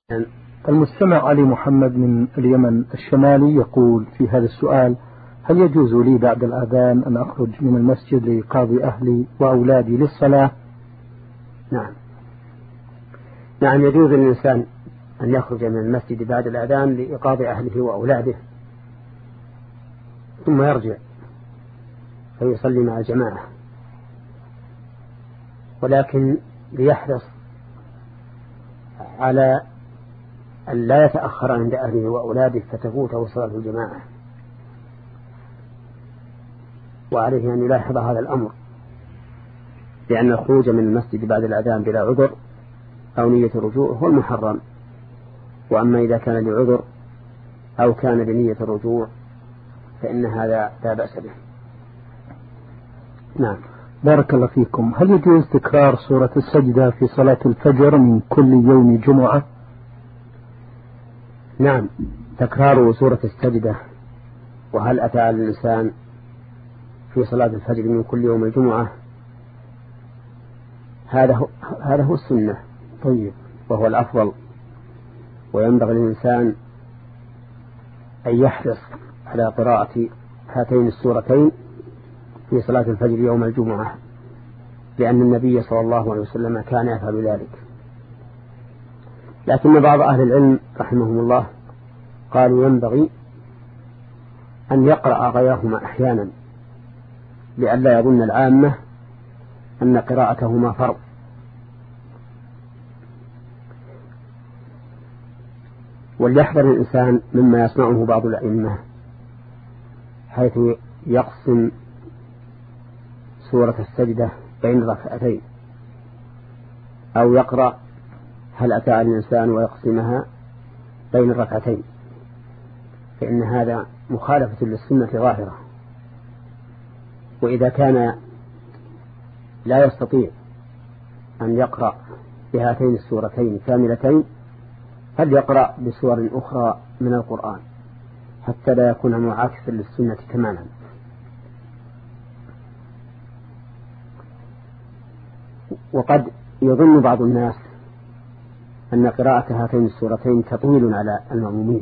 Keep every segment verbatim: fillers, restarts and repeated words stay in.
المستمع علي محمد من اليمن الشمالي يقول في هذا السؤال: هل يجوز لي بعد الأذان أن أخرج من المسجد لإيقاظ أهلي وأولادي للصلاة؟ نعم نعم يجوز للإنسان أن يخرج من المسجد بعد الأذان لإيقاظ أهله وأولاده، ثم يرجع فيصلي مع الجماعة، ولكن ليحرص على أن لا يتأخر عند أهله وأولاده فتفوته صلاة الجماعة، وعليه أن يلاحظ هذا الأمر، لأن الخروج من المسجد بعد الأذان بلا عذر أو نية الرجوع هو المحرم، وأما إذا كان لعذر أو كان بنية الرجوع فإن هذا لا بأس به. نعم. بارك الله فيكم. هل يجوز تكرار سورة السجدة في صلاة الفجر من كل يوم جمعة؟ نعم، تكرار سورة السجدة وهل أتى على الإنسان في صلاة الفجر من كل يوم الجمعة هذا هو, هذا هو السنة. طيب، وهو الأفضل، وينبغي للإنسان أن يحرص على قراءة هاتين السورتين في صلاة الفجر يوم الجمعة، لأن النبي صلى الله عليه وسلم كان يفعل ذلك. لكن بعض أهل العلم رحمهم الله قالوا ينبغي أن يقرأ غيرهما أحيانا، لئلا يظن العامة أن قراءتهما فرض. وليحذر الإنسان مما يسمعه بعض الأئمة حيث يقسم سورة السجدة بين ركعتين، أو يقرأ هل أتى على الإنسان ويقسمها بين الركعتين، فإن هذا مخالفة للسنة ظاهرة. وإذا كان لا يستطيع أن يقرأ بهاتين السورتين كاملتين فليقرأ بسور أخرى من القرآن حتى لا يكون معاكسا للسنة تماما. وقد يظن بعض الناس أن قراءة هاتين السورتين تطويل على المأمومين،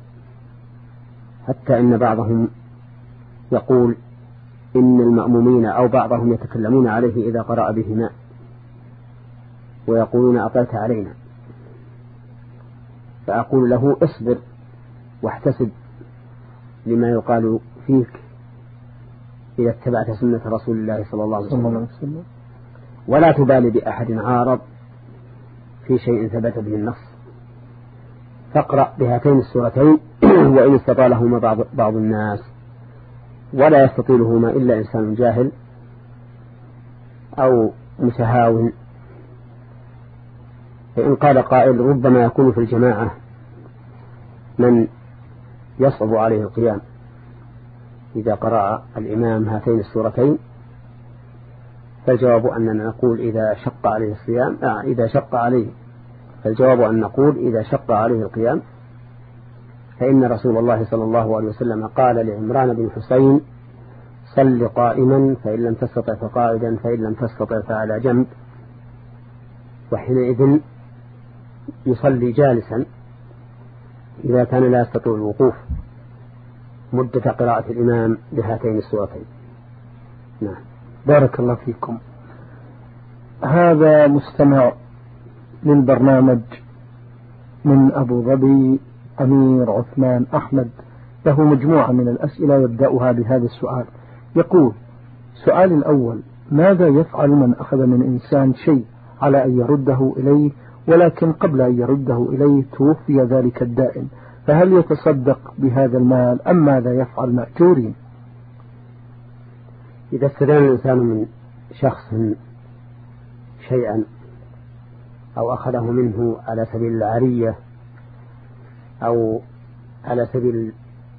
حتى إن بعضهم يقول إن المأمومين أو بعضهم يتكلمون عليه إذا قرأ بهما ويقولون أطلت علينا، فأقول له اصبر واحتسب لما يقال فيك إذا اتبعت سنة رسول الله صلى الله عليه وسلم، ولا تبالي بأحد عارض في شيء ثبت به النص، فاقرأ بهاتين السورتين وإن استطالهما بعض, بعض الناس، ولا يستطيلهما إلا إنسان جاهل أو متهاون. فإن قال قائل ربما يكون في الجماعة من يصعب عليه القيام إذا قرأ الإمام هاتين السورتين، فالجواب أننا نقول إذا شق عليه الصيام آه إذا شق عليه فالجواب أن نقول إذا شق عليه القيام، فإن رسول الله صلى الله عليه وسلم قال لعمران بن حسين صل قائما فإن لم تستطع فقاعدا فإن لم تستطع فعلى جنب، وحينئذ يصلي جالسا إذا كان لا يستطيع الوقوف مدة قراءة الإمام بهاتين السورتين. نعم. بارك الله فيكم. هذا مستمع للبرنامج من أبو ظبي أمير عثمان أحمد، له مجموعة من الأسئلة يبدأها بهذا السؤال. يقول: سؤال الأول: ماذا يفعل من أخذ من إنسان شيء على أن يرده إليه، ولكن قبل أن يرده إليه توفي ذلك الدائن، فهل يتصدق بهذا المال أم ماذا يفعل مأجورين؟ إذا استدان الإنسان من شخص شيئا أو أخذه منه على سبيل العارية أو على سبيل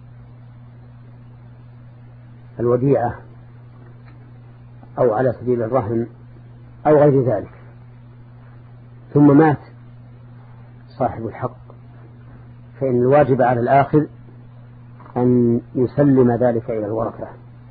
الوديعة أو على سبيل الرهن أو غير ذلك، ثم مات صاحب الحق، فإن الواجب على الآخذ أن يسلم ذلك إلى الورثة،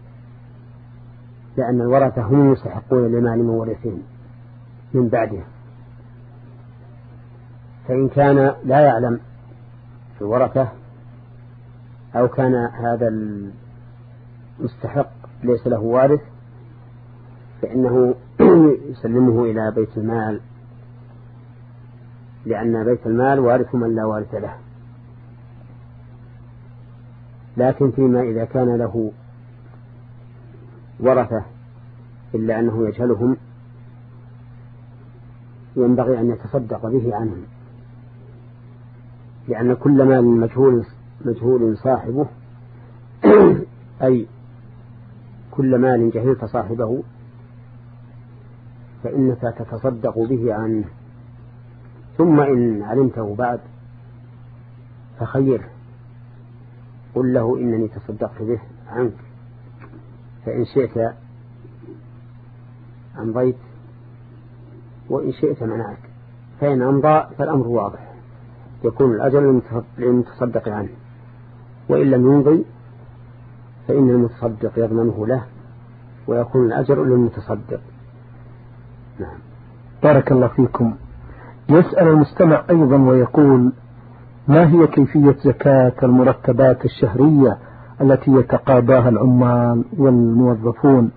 لأن الورثة هم يستحقون لمال مورثين من بعده. فإن كان لا يعلم الورثة أو كان هذا المستحق ليس له وارث فإنه يسلمه إلى بيت المال، لأن بيت المال وارث من لا وارث له. لكن فيما إذا كان له ورثة إلا أنه يجهلهم ينبغي أن يتصدق به عنهم، لأن كل مال مجهول مجهول صاحبه أي كل مال جهلت صاحبه فإنك تتصدق به عنه، ثم إن علمته بعد فخيره، قل له إنني تصدقت به عنك، فإن شئت أمضيت وإن شئت منعك، فإن أمضى فالأمر واضح يكون الأجر للمتصدق عنه، وإن لم يمضي فإن المتصدق يضمنه له ويكون الأجر للمتصدق. نعم. بارك الله فيكم. يسأل المستمع أيضا ويقول: ما هي كيفية زكاة المرتبات الشهرية التي يتقاضاها العمال والموظفون؟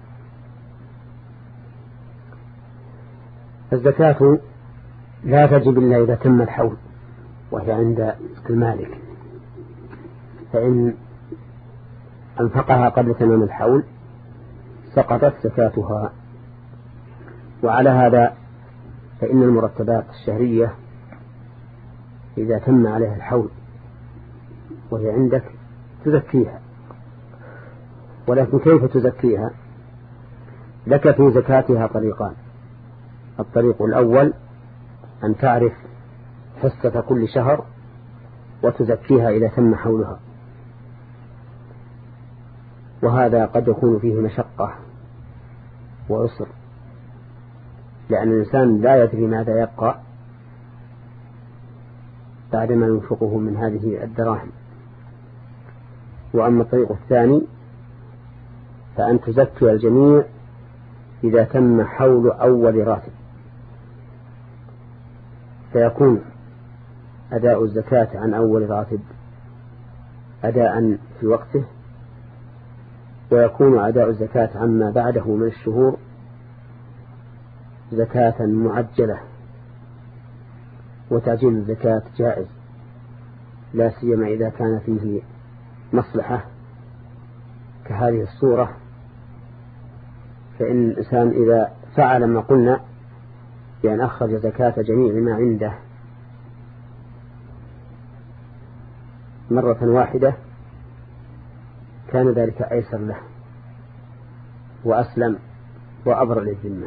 الزكاة لا تجب إلا إذا تم الحول وهي عند المالك، فإن أنفقها قبل تمام الحول سقطت زكاتها. وعلى هذا فإن المرتبات الشهرية إذا تم عليها الحول وهي عندك تزكيها. ولكن كيف تزكيها؟ لك في زكاتها طريقان. الطريق الأول أن تعرف حصة كل شهر وتزكيها إذا تم حولها، وهذا قد يكون فيه مشقة وعسر، لأن الإنسان لا يدري ماذا يبقى بعدما ينفقه من هذه الدراهم. وأما الطريق الثاني فأن تزكي الجميع إذا تم حول أول راتب، فيكون أداء الزكاة عن أول راتب أداء في وقته، ويكون أداء الزكاة عما بعده من الشهور زكاة معجلة. وتعجيل الزكاة جائز، لا سيما إذا كان فيه مصلحة كهذه الصورة، فإن الإنسان إذا فعل ما قلنا بأن أخرج زكاة جميع ما عنده مرة واحدة كان ذلك أيسر له وأسلم وأبرأ للذمة.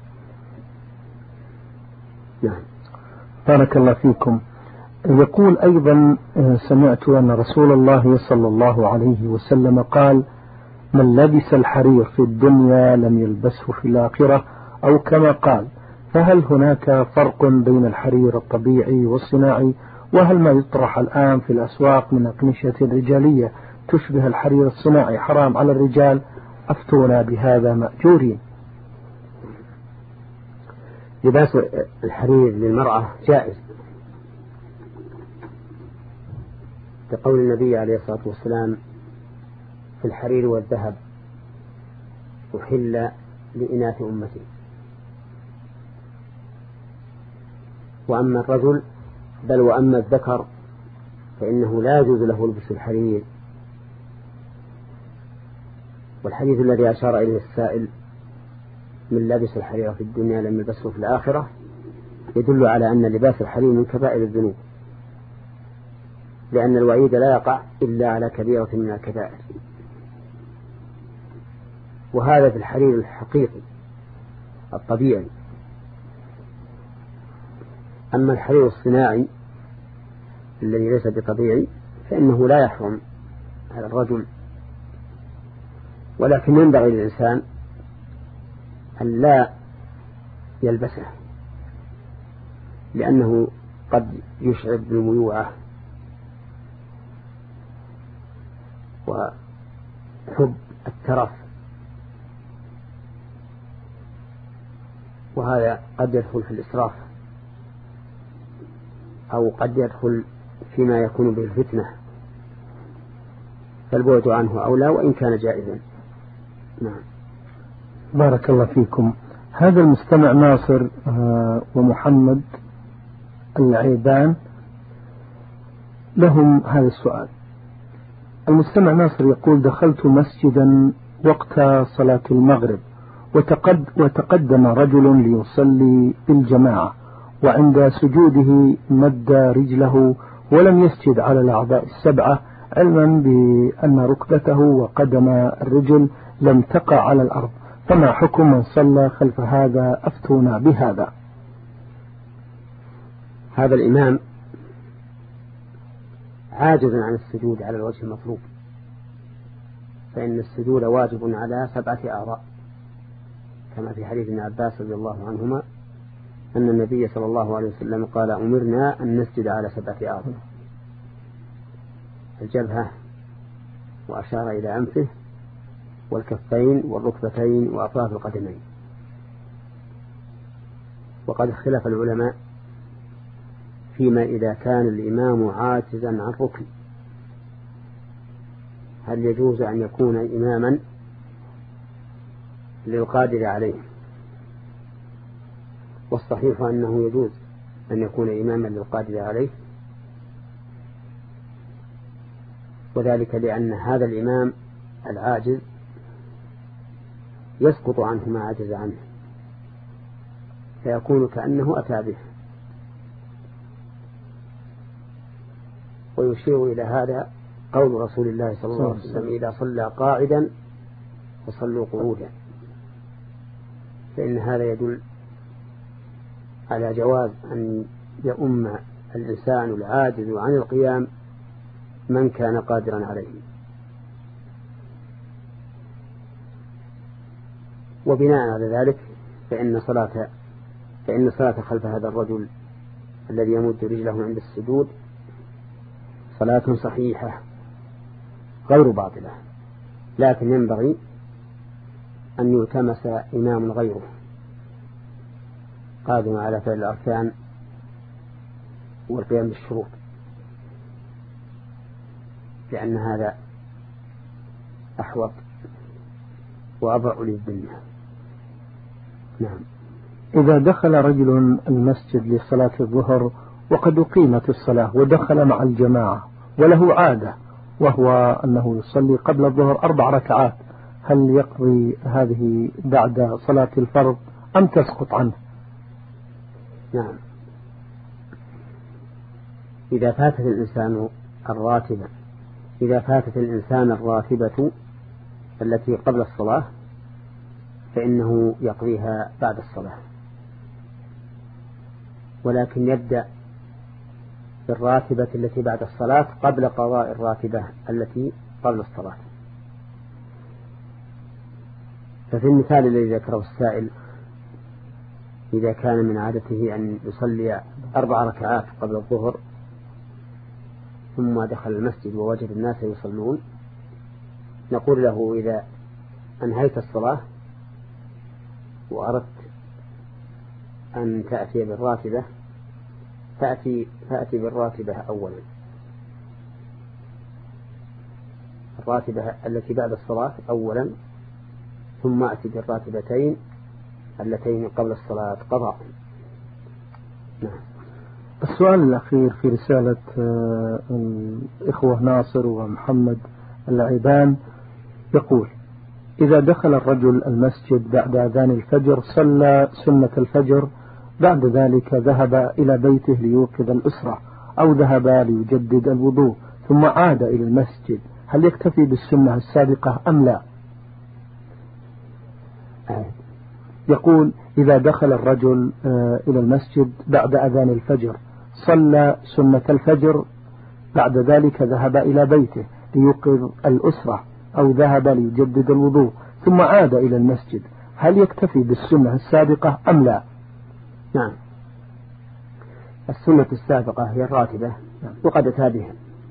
نعم. بارك الله فيكم. يقول أيضا: سمعت أن رسول الله صلى الله عليه وسلم قال: من لبس الحرير في الدنيا لم يلبسه في الآخرة، أو كما قال. فهل هناك فرق بين الحرير الطبيعي والصناعي؟ وهل ما يطرح الآن في الأسواق من أقمشة رجالية تشبه الحرير الصناعي حرام على الرجال؟ أفتونا بهذا مأجورين. لباس الحرير للمرأة جائز، كقول النبي عليه الصلاة والسلام: في الحرير والذهب أحل لإناث أمتي. وأما الرجل بل وأما الذكر فإنه لا يجوز له لبس الحرير. والحديث الذي أشار إليه السائل: من لبس الحرير في الدنيا لم يلبسه في الآخرة، يدل على أن لباس الحرير من كبائر الذنوب، لأن الوعيد لا يقع إلا على كبيرة من الكبائر. وهذا في الحرير الحقيقي الطبيعي. أما الحرير الصناعي الذي ليس بطبيعي فإنه لا يحرم على الرجل، ولكن ينبغي للإنسان أن لا يلبسه، لأنه قد يشعر بالميوعة وحب الترف، وهذا قد يدخل في الإسراف. أو قد يدخل فيما يكون به الفتنة فالبعد عنه أولى وإن كان جائزا. نعم. بارك الله فيكم. هذا المستمع ناصر ومحمد العيبان لهم هذا السؤال. المستمع ناصر يقول: دخلت مسجدا وقت صلاة المغرب وتقد وتقدم رجل ليصلي بالجماعة، وعند سجوده مد رجله ولم يسجد على الأعضاء السبعة، علما بأن ركبته وقدم الرجل لم تقع على الأرض، فما حكم من صلى خلف هذا؟ أفتونا بهذا. هذا الإمام عاجز عن السجود على الوجه المطلوب، فإن السجود واجب على سبعة أعضاء، كما في حديث ابن عباس رضي الله عنهما أن النبي صلى الله عليه وسلم قال: أمرنا أن نسجد على سبعة أعضاء: الجبهة، وأشار إلى أنفه، والكفين، والركبتين، وأطراف القدمين. وقد اختلف العلماء فيما إذا كان الإمام عاجزا عن ركن، هل يجوز أن يكون إماما للقادر عليه؟ والصحيح أنه يجوز أن يكون إماما للقادر عليه، وذلك لأن هذا الإمام العاجز يسقط عنه ما عجز عنه، فيكون كأنه أتى به. ويشير إلى هذا قول رسول الله صلى الله عليه وسلم: إذا صلى قاعدا فصلوا قعودا، فإن هذا يدل على جواز أن يؤم الإنسان العاجز عن القيام من كان قادرا عليه. وبناء على ذلك فإن صلاة فإن صلاة خلف هذا الرجل الذي يمد رجله عند السجود صلاة صحيحة غير باطلة، لكن ينبغي أن يلتمس إمام غيره قادم على فعل الأركان والقيام بالشروط، لأن هذا أحوط وأبرأ للذمة. نعم. إذا دخل رجل المسجد لصلاة الظهر وقد أقيمت الصلاة ودخل مع الجماعة وله عادة وهو أنه يصلي قبل الظهر أربع ركعات، هل يقضي هذه بعد صلاة الفرض أم تسقط عنه؟ نعم. إذا فاتت الإنسان الراتبة إذا فاتت الإنسان الراتبة التي قبل الصلاة فإنه يقضيها بعد الصلاة، ولكن يبدأ بالراتبة التي بعد الصلاة قبل قضاء الراتبة التي قبل الصلاة. ففي المثال الذي ذكره السائل، إذا كان من عادته أن يصلي أربع ركعات قبل الظهر ثم دخل المسجد ووجد الناس يصلون، نقول له: إذا أنهيت الصلاة وأردت أن تأتي بالراتبة تأتي, تأتي بالراتبة أولا، الراتبة التي بعد الصلاة أولا، ثم أتي بالراتبتين اللتين قبل الصلاة قضاء. نعم. السؤال الأخير في رسالة الإخوة ناصر ومحمد العيبان يقول: إذا دخل الرجل المسجد بعد أذان الفجر صلى سنة الفجر، بعد ذلك ذهب إلى بيته ليوقظ الأسرة أو ذهب ليجدد الوضوء ثم عاد إلى المسجد، هل يكتفي بالسنة السابقة أم لا؟ يقول: إذا دخل الرجل إلى المسجد بعد أذان الفجر صلى سنة الفجر، بعد ذلك ذهب إلى بيته ليوقظ الأسرة أو ذهب ليجدد الوضوء ثم عاد إلى المسجد، هل يكتفي بالسنة السابقة أم لا؟ نعم. السنة السابقة هي الراتبة وقد أتى بها،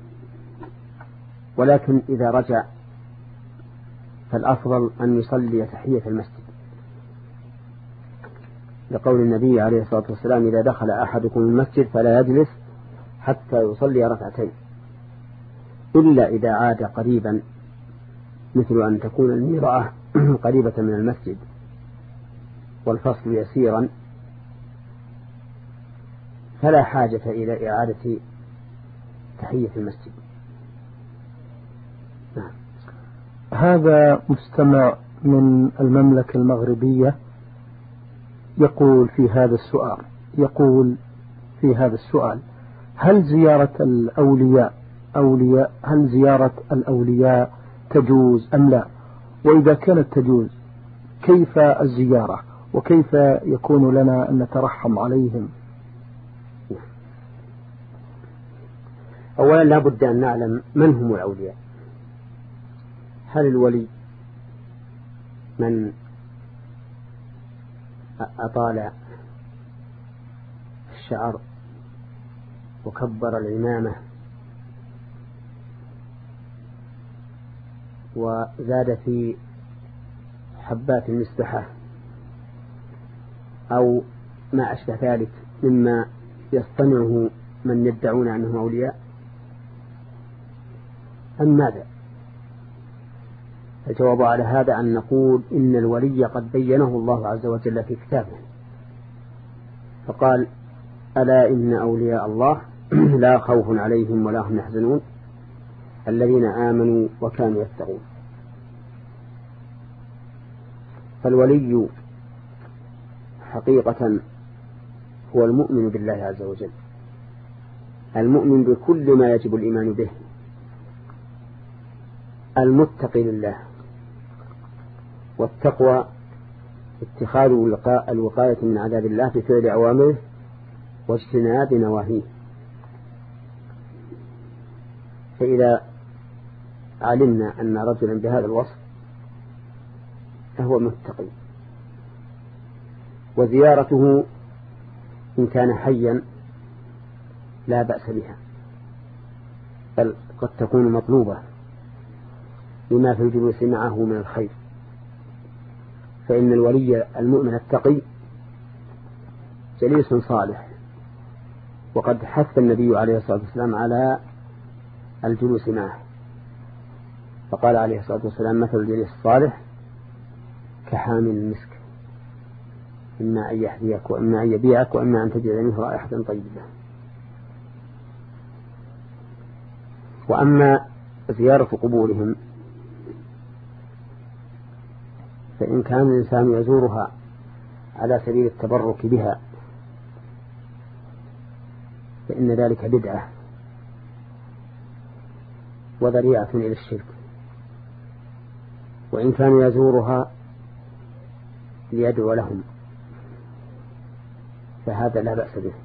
ولكن إذا رجع فالأفضل أن يصلي تحية المسجد، لقول النبي عليه الصلاة والسلام: إذا دخل أحدكم المسجد فلا يجلس حتى يصلي ركعتين إلا إذا عاد قريبا، مثل أن تكون الميرأة قريبة من المسجد والفصل يسيرا، فلا حاجة إلى إعادة تحية المسجد. نعم. هذا مستمع من المملكة المغربية يقول في هذا السؤال يقول في هذا السؤال هل زيارة الأولياء أولياء هل زيارة الأولياء تجوز أم لا؟ وإذا كانت تجوز كيف الزيارة وكيف يكون لنا أن نترحم عليهم؟ أولا لا بد أن نعلم من هم الأولياء. هل الولي من أطال الشعر وكبر العمامة وزاد في حبات المسبحة أو ما أشبه ذلك مما يصطنعه من يدعون أنهم أولياء، أم ماذا؟ الجواب على هذا أن نقول إن الولي قد بينه الله عز وجل في كتابه، فقال: ألا إن أولياء الله لا خوف عليهم ولا هم يحزنون الذين آمنوا وكانوا يتقون. فالولي حقيقة هو المؤمن بالله عز وجل، المؤمن بكل ما يجب الإيمان به، المتقي لله. والتقوى اتخاذ الوقاية من عذاب الله بفعل أوامره واجتناب نواهيه. فإذا علمنا أن رجلا بهذا الوصف فهو متقي، وزيارته إن كان حيا لا بأس بها، بل قد تكون مطلوبة لما في الجلوس معه من الخير. فإن الولي المؤمن التقي جليس صالح، وقد حث النبي عليه الصلاة والسلام على الجلوس معه، فقال عليه الصلاة والسلام: مثل الجليس الصالح كحامل المسك، إما أن يحذيك وإما أن يبيعك وإما أن تجد منه رائحة طيبة. وأما زيارة قبورهم فإن كان الإنسان يزورها على سبيل التبرك بها فإن ذلك بدعة وذريعة إلى الشرك، وإن كان يزورها ليدعو لهم فهذا لا بأس به،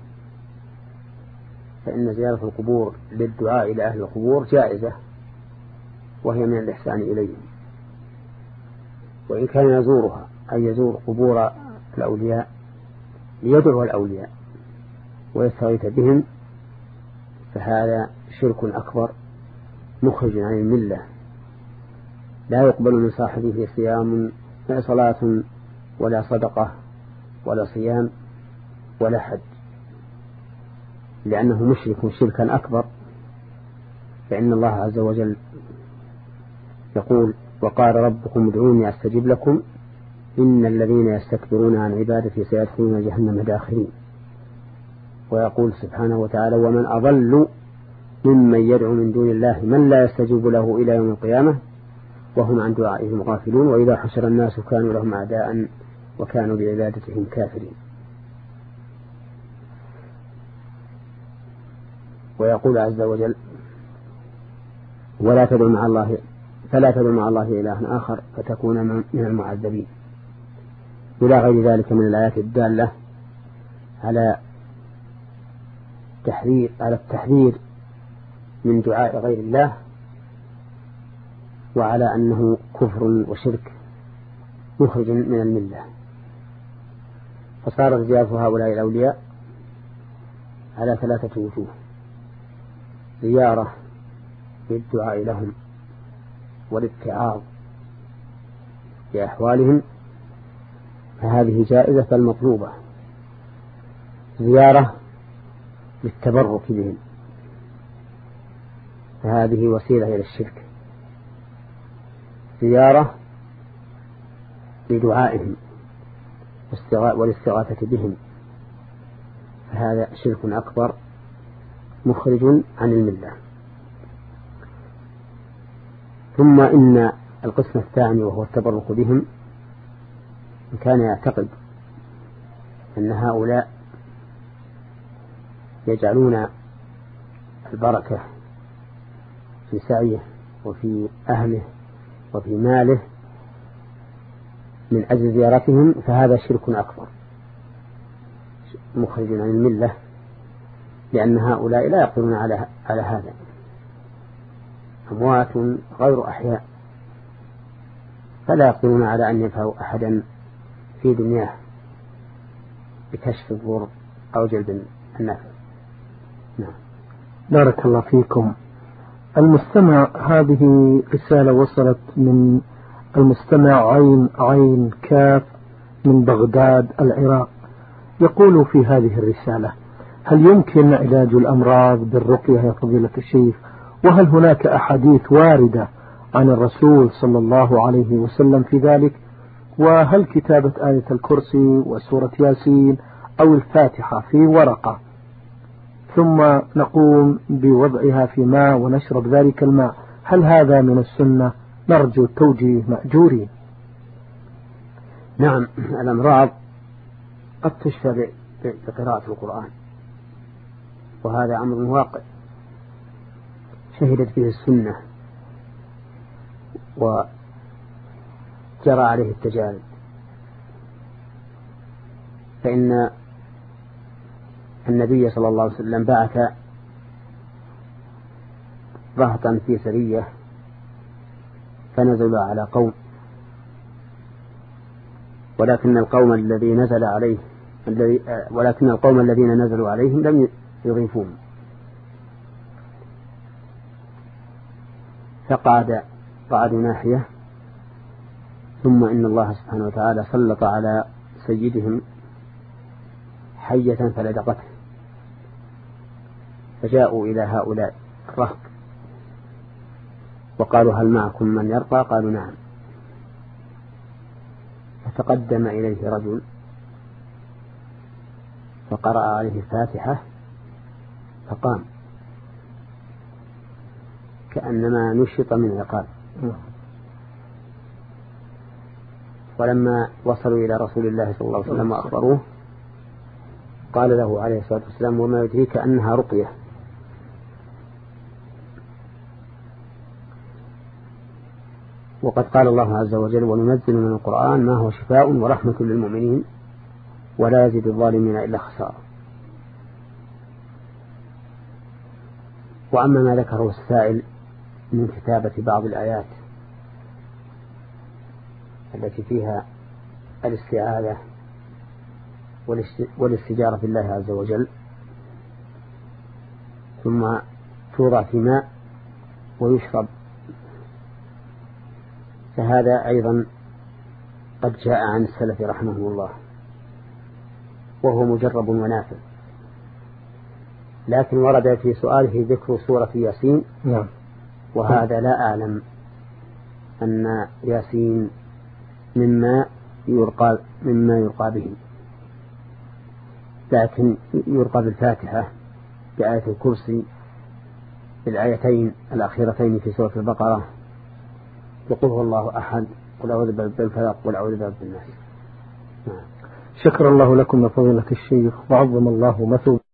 فإن زيارة القبور للدعاء إلى أهل القبور جائزة وهي من الإحسان إليهم. وإن كان يزورها أي يزور قبور الأولياء ليدعو الأولياء ويستغيث بهم فهذا شرك أكبر مخرج عن الملة، لا يقبل من صاحبه صيام صلاة ولا صدقة ولا صيام ولا حج، لأنه مشرك شركا أكبر. فإن الله عز وجل يقول: وقال ربكم ادعوني أستجب لكم إن الذين يستكبرون عن عبادتي سيدخلون جهنم داخرين. ويقول سبحانه وتعالى: ومن أضل ممن يدعو من دون الله من لا يستجيب له إلى يوم القيامة وهم عن دعائهم غافلون وإذا حشر الناس كانوا لهم أعداء وكانوا بعبادتهم كافرين. ويقول عز وجل: ولا تدعوا مع الله فلا تدعوا مع الله إلها آخر فتكون من المعذبين، إلى غير ذلك من الآيات الدالة على تحذير على التحذير من دعاء غير الله، وعلى أنه كفر وشرك مخرج من الملة. فصارت زيارة هؤلاء الأولياء على ثلاثة وجوه: زيارة للدعاء لهم والاتعاظ بأحوالهم فهذه جائزة المطلوبة، زيارة للتبرك بهم فهذه وسيلة إلى الشرك، زيارة لدعائهم والاستغاثة بهم، فهذا شرك أكبر مخرج عن الملة. ثم إن القسم الثاني وهو التبرك بهم، إن كان يعتقد أن هؤلاء يجعلون البركة في سعيه وفي أهله وفي ماله من أجل زيارتهم، فهذا شرك أكبر مخرج عن الملة، لأن هؤلاء لا يقدرون على على هذا، أموات غير أحياء، فلا يقدرون على أن ينفعوا أحدا في دنياه بكشف الضر أو جلب النفع. نعم. بارك الله فيكم. المستمع، هذه رسالة وصلت من المستمع عين عين كاف من بغداد العراق، يقول في هذه الرسالة: هل يمكن علاج الأمراض بالرقية يا فضيلة الشيخ؟ وهل هناك أحاديث واردة عن الرسول صلى الله عليه وسلم في ذلك؟ وهل كتابة آية الكرسي وسورة ياسين أو الفاتحة في ورقة ثم نقوم بوضعها في ماء ونشرب ذلك الماء، هل هذا من السنة؟ نرجو التوجيه مأجورين. نعم، الأمراض قد تشفى بقراءة القرآن، وهذا أمر واقع شهدت به السنة وجرى عليه التجارب. فإن النبي صلى الله عليه وسلم بعث رهطا في سرية فنزلوا على قوم، ولكن القوم الذي نزل عليه الذي ولكن القوم الذين نزلوا عليهم لم يضيفون، فقعد قعدوا ناحية، ثم إن الله سبحانه وتعالى سلط على سيدهم حية فلدغته، فجاءوا إلى هؤلاء الرهط وقالوا: هل معكم من يرقى؟ قالوا: نعم. فتقدم إليه رجل فقرأ عليه الفاتحة فقام كأنما نشط من عقاب. ولما وصلوا إلى رسول الله صلى الله عليه وسلم وأخبروه قال له عليه الصلاة والسلام: وما يدريك أنها رقية؟ وقد قال الله عز وجل: وننزل من القرآن ما هو شفاء ورحمة للمؤمنين ولا يزيد الظالمين إلا خسارة. وأما ما ذكره السائل من كتابة بعض الآيات التي فيها الاستعاذة والاستجارة بالله عز وجل ثم توضع في ماء ويشرب، فهذا أيضا قد جاء عن السلف رحمه الله وهو مجرب ونافع، لكن ورد في سؤاله ذكر سورة ياسين، وهذا لا أعلم أن ياسين مما يرقى مما يرقى به، لكن يرقى بالفاتحة بآية الكرسي بالآيتين الأخيرتين في سورة البقرة، يقول هو الله أحد، قل أعوذ برب الفلق، قل أعوذ برب الناس. شكر الله لكم يا فضيلة الشيخ، وعظم الله مثوبة.